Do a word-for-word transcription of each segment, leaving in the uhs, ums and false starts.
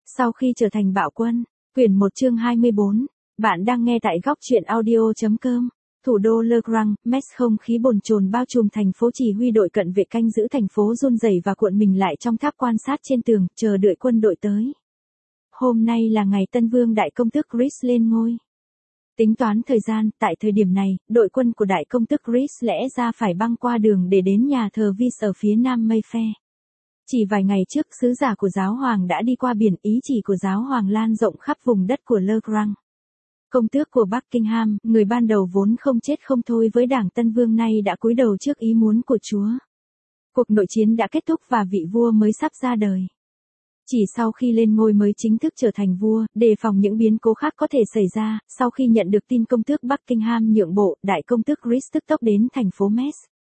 Sau khi trở thành bạo quân, quyển một chương hai mươi bốn, bạn đang nghe tại góc truyện audio chấm com. Thủ đô Le Grand, Metz, không khí bồn chồn bao trùm thành phố, chỉ huy đội cận vệ canh giữ thành phố run rẩy và cuộn mình lại trong tháp quan sát trên tường, chờ đợi quân đội tới. Hôm nay là ngày Tân Vương Đại Công tước Chris lên ngôi. Tính toán thời gian, tại thời điểm này, đội quân của Đại Công tước Chris lẽ ra phải băng qua đường để đến nhà thờ Vis ở phía nam Mayfair. Chỉ vài ngày trước, sứ giả của giáo hoàng đã đi qua biển, ý chỉ của giáo hoàng lan rộng khắp vùng đất của Le Grand. Công tước của Buckingham, người ban đầu vốn không chết không thôi với đảng Tân Vương, nay đã cúi đầu trước ý muốn của Chúa. Cuộc nội chiến đã kết thúc và vị vua mới sắp ra đời. Chỉ sau khi lên ngôi mới chính thức trở thành vua, đề phòng những biến cố khác có thể xảy ra. Sau khi nhận được tin công tước Buckingham nhượng bộ, Đại Công tước Chris tức tốc đến thành phố Metz.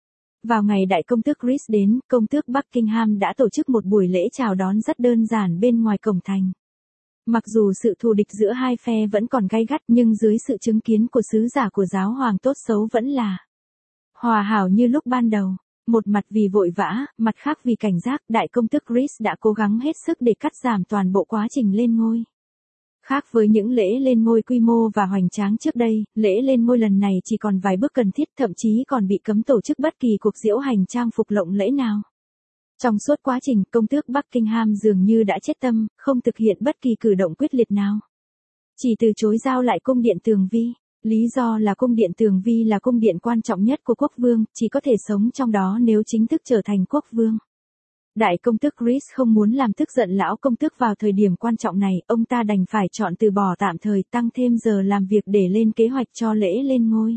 Vào ngày Đại Công tước Chris đến, công tước Buckingham đã tổ chức một buổi lễ chào đón rất đơn giản bên ngoài cổng thành. Mặc dù sự thù địch giữa hai phe vẫn còn gay gắt, nhưng dưới sự chứng kiến của sứ giả của giáo hoàng, tốt xấu vẫn là hòa hảo như lúc ban đầu. Một mặt vì vội vã, mặt khác vì cảnh giác, Đại Công tước Chris đã cố gắng hết sức để cắt giảm toàn bộ quá trình lên ngôi. Khác với những lễ lên ngôi quy mô và hoành tráng trước đây, lễ lên ngôi lần này chỉ còn vài bước cần thiết, thậm chí còn bị cấm tổ chức bất kỳ cuộc diễu hành trang phục lộng lẫy nào. Trong suốt quá trình, công tước Buckingham dường như đã chết tâm, không thực hiện bất kỳ cử động quyết liệt nào. Chỉ từ chối giao lại cung điện Tường Vi. Lý do là cung điện Tường Vi là cung điện quan trọng nhất của quốc vương, chỉ có thể sống trong đó nếu chính thức trở thành quốc vương. Đại Công tước Chris không muốn làm tức giận lão công tước vào thời điểm quan trọng này, ông ta đành phải chọn từ bỏ tạm thời, tăng thêm giờ làm việc để lên kế hoạch cho lễ lên ngôi.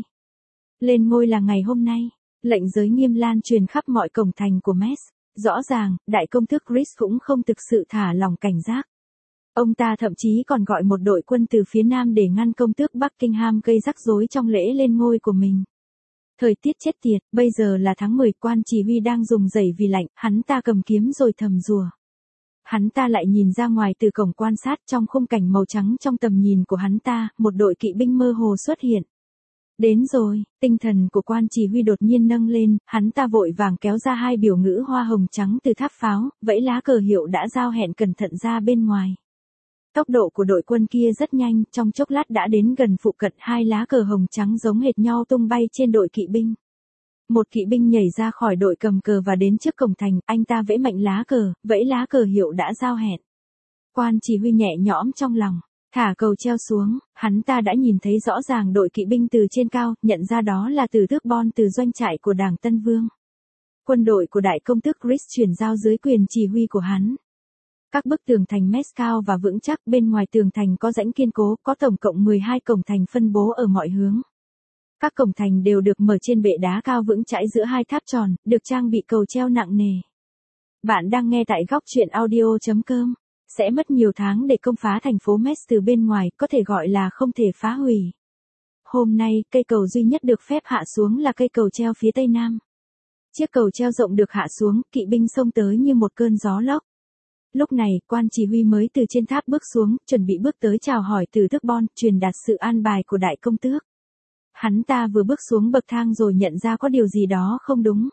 Lên ngôi là ngày hôm nay, lệnh giới nghiêm lan truyền khắp mọi cổng thành của Metz. Rõ ràng, Đại Công tước Chris cũng không thực sự thả lỏng cảnh giác. Ông ta thậm chí còn gọi một đội quân từ phía nam để ngăn công tước Buckingham gây rắc rối trong lễ lên ngôi của mình. Thời tiết chết tiệt, bây giờ là tháng mười, quan chỉ huy đang dùng dẩy vì lạnh, hắn ta cầm kiếm rồi thầm rùa. Hắn ta lại nhìn ra ngoài từ cổng quan sát, trong khung cảnh màu trắng trong tầm nhìn của hắn ta, một đội kỵ binh mơ hồ xuất hiện. Đến rồi, tinh thần của quan chỉ huy đột nhiên nâng lên, hắn ta vội vàng kéo ra hai biểu ngữ hoa hồng trắng từ tháp pháo, vẫy lá cờ hiệu đã giao hẹn cẩn thận ra bên ngoài. Tốc độ của đội quân kia rất nhanh, trong chốc lát đã đến gần phụ cận, hai lá cờ hồng trắng giống hệt nhau tung bay trên đội kỵ binh. Một kỵ binh nhảy ra khỏi đội cầm cờ và đến trước cổng thành, anh ta vẫy mạnh lá cờ, vẫy lá cờ hiệu đã giao hẹn. Quan chỉ huy nhẹ nhõm trong lòng, thả cầu treo xuống, hắn ta đã nhìn thấy rõ ràng đội kỵ binh từ trên cao, nhận ra đó là từ tước Bon từ doanh trại của đảng Tân Vương. Quân đội của Đại Công tước Chris chuyển giao dưới quyền chỉ huy của hắn. Các bức tường thành Metz cao và vững chắc, bên ngoài tường thành có rãnh kiên cố, có tổng cộng mười hai cổng thành phân bố ở mọi hướng. Các cổng thành đều được mở trên bệ đá cao vững chãi giữa hai tháp tròn, được trang bị cầu treo nặng nề. Bạn đang nghe tại góc truyện audio chấm com. Sẽ mất nhiều tháng để công phá thành phố Metz từ bên ngoài, có thể gọi là không thể phá hủy. Hôm nay, cây cầu duy nhất được phép hạ xuống là cây cầu treo phía tây nam. Chiếc cầu treo rộng được hạ xuống, kỵ binh xông tới như một cơn gió lốc. Lúc này, quan chỉ huy mới từ trên tháp bước xuống, chuẩn bị bước tới chào hỏi từ tước Bon, truyền đạt sự an bài của Đại Công tước. Hắn ta vừa bước xuống bậc thang rồi nhận ra có điều gì đó không đúng.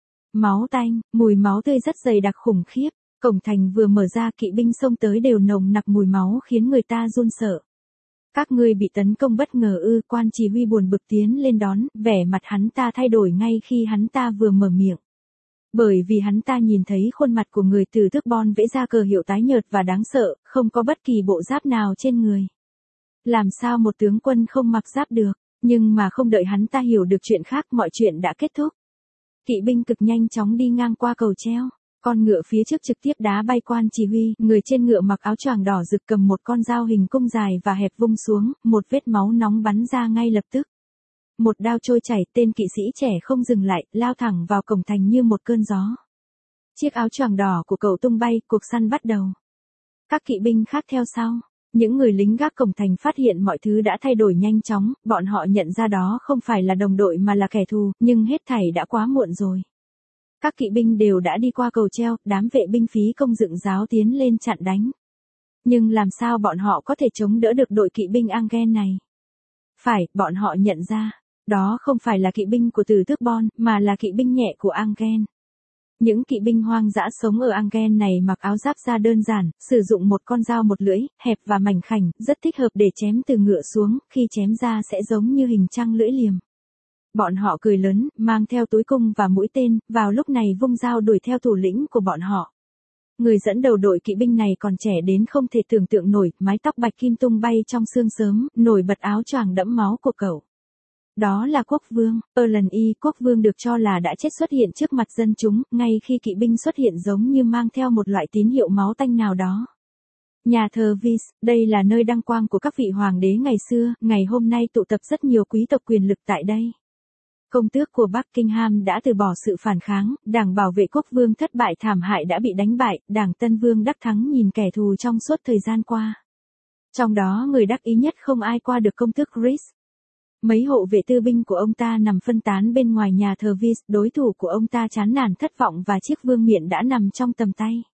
Máu tanh, mùi máu tươi rất dày đặc khủng khiếp. Cổng thành vừa mở ra, kỵ binh xông tới đều nồng nặc mùi máu khiến người ta run sợ. Các ngươi bị tấn công bất ngờ ư? Quan chỉ huy buồn bực tiến lên đón, vẻ mặt hắn ta thay đổi ngay khi hắn ta vừa mở miệng. Bởi vì hắn ta nhìn thấy khuôn mặt của người từ tước Bon vẽ ra cờ hiệu tái nhợt và đáng sợ, không có bất kỳ bộ giáp nào trên người. Làm sao một tướng quân không mặc giáp được? Nhưng mà không đợi hắn ta hiểu được chuyện khác, mọi chuyện đã kết thúc. Kỵ binh cực nhanh chóng đi ngang qua cầu treo. Con ngựa phía trước trực tiếp đá bay quan chỉ huy, người trên ngựa mặc áo choàng đỏ rực cầm một con dao hình cung dài và hẹp vung xuống, một vết máu nóng bắn ra ngay lập tức. Một đao trôi chảy, tên kỵ sĩ trẻ không dừng lại, lao thẳng vào cổng thành như một cơn gió. Chiếc áo choàng đỏ của cậu tung bay, cuộc săn bắt đầu. Các kỵ binh khác theo sau. Những người lính gác cổng thành phát hiện mọi thứ đã thay đổi nhanh chóng, bọn họ nhận ra đó không phải là đồng đội mà là kẻ thù, nhưng hết thảy đã quá muộn rồi. Các kỵ binh đều đã đi qua cầu treo, đám vệ binh phí công dựng giáo tiến lên chặn đánh. Nhưng làm sao bọn họ có thể chống đỡ được đội kỵ binh Angers này? Phải, bọn họ nhận ra, đó không phải là kỵ binh của từ tước Bon, mà là kỵ binh nhẹ của Angers. Những kỵ binh hoang dã sống ở Angen này mặc áo giáp da đơn giản, sử dụng một con dao một lưỡi, hẹp và mảnh khảnh, rất thích hợp để chém từ ngựa xuống, khi chém ra sẽ giống như hình trăng lưỡi liềm. Bọn họ cười lớn, mang theo túi cung và mũi tên, vào lúc này vung dao đuổi theo thủ lĩnh của bọn họ. Người dẫn đầu đội kỵ binh này còn trẻ đến không thể tưởng tượng nổi, mái tóc bạch kim tung bay trong sương sớm, nổi bật áo choàng đẫm máu của cậu. Đó là quốc vương, Erlen Y, quốc vương được cho là đã chết xuất hiện trước mặt dân chúng, ngay khi kỵ binh xuất hiện giống như mang theo một loại tín hiệu máu tanh nào đó. Nhà thờ Vis, đây là nơi đăng quang của các vị hoàng đế ngày xưa, ngày hôm nay tụ tập rất nhiều quý tộc quyền lực tại đây. Công tước của Buckingham đã từ bỏ sự phản kháng, đảng bảo vệ quốc vương thất bại thảm hại đã bị đánh bại, đảng Tân Vương đắc thắng nhìn kẻ thù trong suốt thời gian qua. Trong đó người đắc ý nhất không ai qua được công tước Chris. Mấy hộ vệ tư binh của ông ta nằm phân tán bên ngoài nhà thờ Vis, đối thủ của ông ta chán nản thất vọng và chiếc vương miện đã nằm trong tầm tay.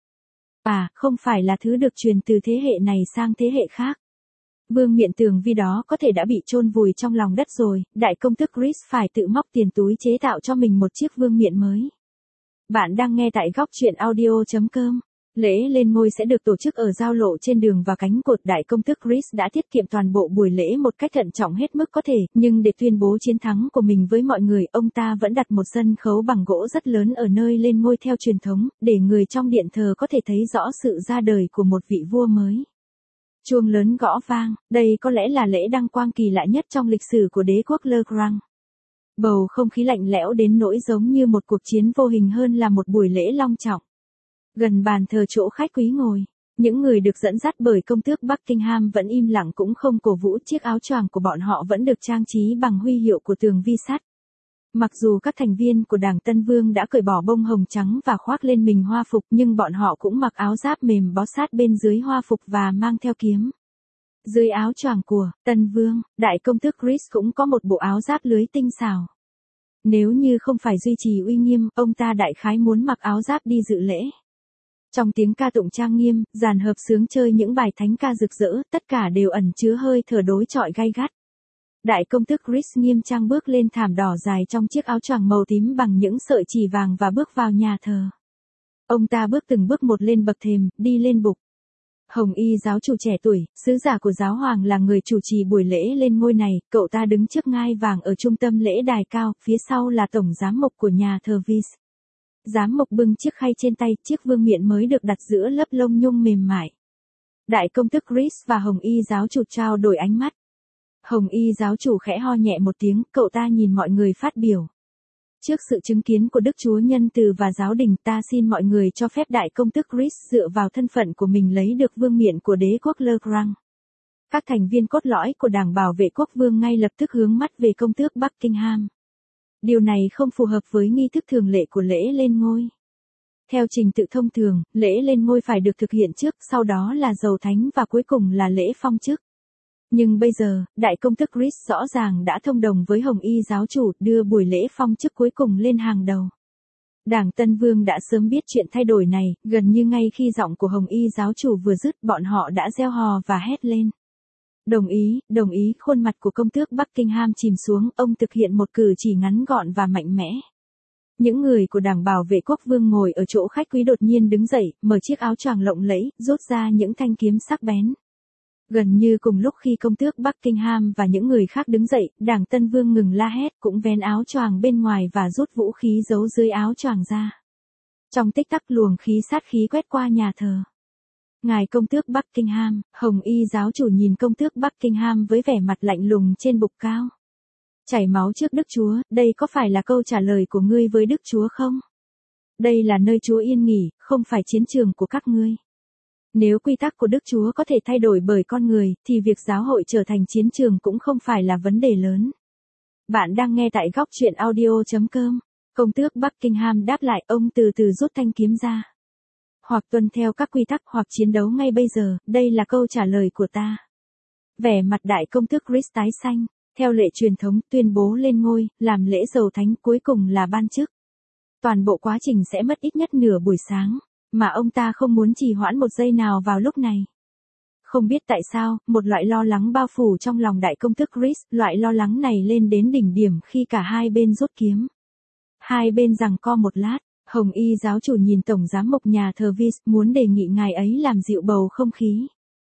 À, không phải là thứ được truyền từ thế hệ này sang thế hệ khác. Vương miện tường vi đó có thể đã bị chôn vùi trong lòng đất rồi, đại công tước Chris phải tự móc tiền túi chế tạo cho mình một chiếc vương miện mới. Bạn đang nghe tại góc truyện audio chấm com. Lễ lên ngôi sẽ được tổ chức ở giao lộ trên đường và cánh cột. Đại công tước Chris đã tiết kiệm toàn bộ buổi lễ một cách thận trọng hết mức có thể, nhưng để tuyên bố chiến thắng của mình với mọi người, ông ta vẫn đặt một sân khấu bằng gỗ rất lớn ở nơi lên ngôi theo truyền thống, để người trong điện thờ có thể thấy rõ sự ra đời của một vị vua mới. Chuông lớn gõ vang, đây có lẽ là lễ đăng quang kỳ lạ nhất trong lịch sử của đế quốc Le Grand. Bầu không khí lạnh lẽo đến nỗi giống như một cuộc chiến vô hình hơn là một buổi lễ long trọng. Gần bàn thờ chỗ khách quý ngồi, những người được dẫn dắt bởi công tước Buckingham vẫn im lặng cũng không cổ vũ, chiếc áo choàng của bọn họ vẫn được trang trí bằng huy hiệu của tường vi sắt. Mặc dù các thành viên của đảng Tân Vương đã cởi bỏ bông hồng trắng và khoác lên mình hoa phục, nhưng bọn họ cũng mặc áo giáp mềm bó sát bên dưới hoa phục và mang theo kiếm. Dưới áo choàng của Tân Vương, đại công tước Chris cũng có một bộ áo giáp lưới tinh xảo. Nếu như không phải duy trì uy nghiêm, ông ta đại khái muốn mặc áo giáp đi dự lễ. Trong tiếng ca tụng trang nghiêm, dàn hợp xướng chơi những bài thánh ca rực rỡ, tất cả đều ẩn chứa hơi thở đối chọi gay gắt. Đại công tước Chris nghiêm trang bước lên thảm đỏ dài trong chiếc áo choàng màu tím bằng những sợi chỉ vàng và bước vào nhà thờ. Ông ta bước từng bước một lên bậc thềm, đi lên bục. Hồng Y giáo chủ trẻ tuổi, sứ giả của giáo hoàng là người chủ trì buổi lễ lên ngôi này, cậu ta đứng trước ngai vàng ở trung tâm lễ đài cao, phía sau là tổng giám mục của nhà thờ Vis. Giám mục bưng chiếc khay trên tay, chiếc vương miện mới được đặt giữa lớp lông nhung mềm mại. Đại công tước Chris và Hồng Y giáo chủ trao đổi ánh mắt. Hồng Y giáo chủ khẽ ho nhẹ một tiếng, cậu ta nhìn mọi người phát biểu. Trước sự chứng kiến của Đức Chúa Nhân Từ và giáo đình, ta xin mọi người cho phép đại công tước Chris dựa vào thân phận của mình lấy được vương miện của đế quốc Le Grand. Các thành viên cốt lõi của đảng bảo vệ quốc vương ngay lập tức hướng mắt về công tước Buckingham. Điều này không phù hợp với nghi thức thường lệ của lễ lên ngôi. Theo trình tự thông thường, lễ lên ngôi phải được thực hiện trước, sau đó là dầu thánh và cuối cùng là lễ phong chức. Nhưng bây giờ, đại công tước Chris rõ ràng đã thông đồng với Hồng Y giáo chủ, đưa buổi lễ phong chức cuối cùng lên hàng đầu. Đảng Tân Vương đã sớm biết chuyện thay đổi này, gần như ngay khi giọng của Hồng Y giáo chủ vừa dứt, bọn họ đã reo hò và hét lên. Đồng ý, đồng ý, khuôn mặt của công tước Buckingham chìm xuống, ông thực hiện một cử chỉ ngắn gọn và mạnh mẽ. Những người của đảng bảo vệ quốc vương ngồi ở chỗ khách quý đột nhiên đứng dậy, mở chiếc áo choàng lộng lẫy, rút ra những thanh kiếm sắc bén. Gần như cùng lúc khi công tước Buckingham và những người khác đứng dậy, đảng Tân Vương ngừng la hét, cũng vén áo choàng bên ngoài và rút vũ khí giấu dưới áo choàng ra. Trong tích tắc luồng khí sát khí quét qua nhà thờ. Ngài công tước Buckingham, Hồng Y giáo chủ nhìn công tước Buckingham với vẻ mặt lạnh lùng trên bục cao. Chảy máu trước Đức Chúa, đây có phải là câu trả lời của ngươi với Đức Chúa không? Đây là nơi Chúa yên nghỉ, không phải chiến trường của các ngươi. Nếu quy tắc của Đức Chúa có thể thay đổi bởi con người, thì việc giáo hội trở thành chiến trường cũng không phải là vấn đề lớn. Bạn đang nghe tại góc truyện audio chấm com. Công tước Buckingham đáp lại, ông từ từ rút thanh kiếm ra. Hoặc tuân theo các quy tắc hoặc chiến đấu ngay bây giờ, đây là câu trả lời của ta. Vẻ mặt đại công tước Chris tái xanh, theo lệ truyền thống, tuyên bố lên ngôi, làm lễ dầu thánh, cuối cùng là ban chức. Toàn bộ quá trình sẽ mất ít nhất nửa buổi sáng, mà ông ta không muốn trì hoãn một giây nào vào lúc này. Không biết tại sao, một loại lo lắng bao phủ trong lòng đại công tước Chris, loại lo lắng này lên đến đỉnh điểm khi cả hai bên rút kiếm. Hai bên giằng co một lát, Hồng Y giáo chủ nhìn tổng giám mục nhà thờ Vis, muốn đề nghị ngài ấy làm dịu bầu không khí.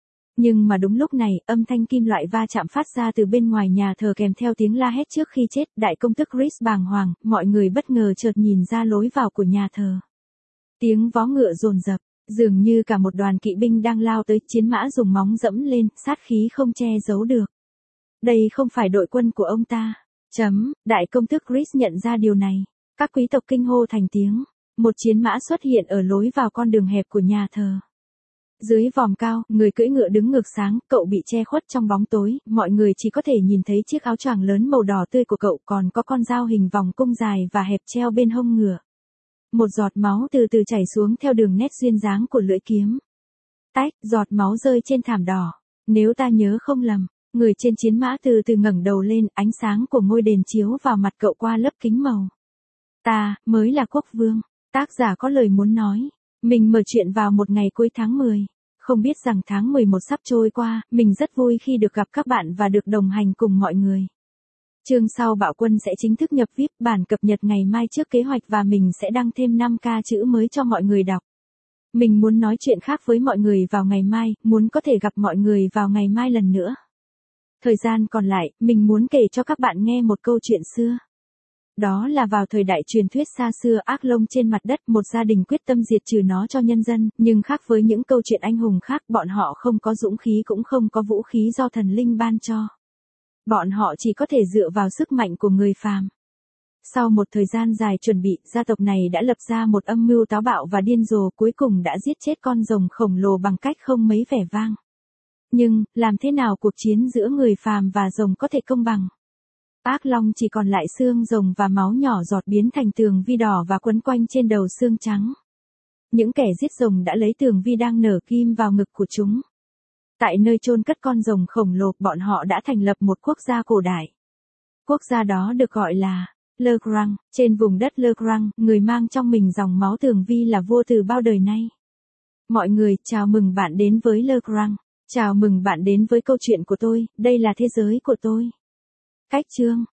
Nhưng mà đúng lúc này, âm thanh kim loại va chạm phát ra từ bên ngoài nhà thờ kèm theo tiếng la hét trước khi chết. Đại công tước Chris bàng hoàng, mọi người bất ngờ chợt nhìn ra lối vào của nhà thờ. Tiếng vó ngựa dồn dập, dường như cả một đoàn kỵ binh đang lao tới, chiến mã dùng móng dẫm lên, sát khí không che giấu được. Đây không phải đội quân của ông ta. Chấm, đại công tước Chris nhận ra điều này. Các quý tộc kinh hô thành tiếng. Một chiến mã xuất hiện ở lối vào con đường hẹp của nhà thờ. Dưới vòm cao, người cưỡi ngựa đứng ngược sáng, cậu bị che khuất trong bóng tối, mọi người chỉ có thể nhìn thấy chiếc áo choàng lớn màu đỏ tươi của cậu, còn có con dao hình vòng cung dài và hẹp treo bên hông ngựa. Một giọt máu từ từ chảy xuống theo đường nét duyên dáng của lưỡi kiếm. Tách, giọt máu rơi trên thảm đỏ. Nếu ta nhớ không lầm, người trên chiến mã từ từ ngẩng đầu lên, ánh sáng của ngôi đền chiếu vào mặt cậu qua lớp kính màu. Ta, mới là quốc vương. Tác giả có lời muốn nói. Mình mở chuyện vào một ngày cuối tháng mười. Không biết rằng tháng mười một sắp trôi qua, mình rất vui khi được gặp các bạn và được đồng hành cùng mọi người. Chương sau Bạo Quân sẽ chính thức nhập vi ai pi, bản cập nhật ngày mai trước kế hoạch và mình sẽ đăng thêm năm ca chữ mới cho mọi người đọc. Mình muốn nói chuyện khác với mọi người vào ngày mai, muốn có thể gặp mọi người vào ngày mai lần nữa. Thời gian còn lại, mình muốn kể cho các bạn nghe một câu chuyện xưa. Đó là vào thời đại truyền thuyết xa xưa, ác long trên mặt đất, một gia đình quyết tâm diệt trừ nó cho nhân dân, nhưng khác với những câu chuyện anh hùng khác, bọn họ không có dũng khí cũng không có vũ khí do thần linh ban cho. Bọn họ chỉ có thể dựa vào sức mạnh của người phàm. Sau một thời gian dài chuẩn bị, gia tộc này đã lập ra một âm mưu táo bạo và điên rồ, cuối cùng đã giết chết con rồng khổng lồ bằng cách không mấy vẻ vang. Nhưng, làm thế nào cuộc chiến giữa người phàm và rồng có thể công bằng? Ác long chỉ còn lại xương rồng và máu nhỏ giọt biến thành tường vi đỏ và quấn quanh trên đầu xương trắng. Những kẻ giết rồng đã lấy tường vi đang nở kim vào ngực của chúng. Tại nơi chôn cất con rồng khổng lồ, bọn họ đã thành lập một quốc gia cổ đại. Quốc gia đó được gọi là Le Grand. Trên vùng đất Le Grand, người mang trong mình dòng máu tường vi là vua từ bao đời nay. Mọi người, chào mừng bạn đến với Le Grand. Chào mừng bạn đến với câu chuyện của tôi, đây là thế giới của tôi. Cách chương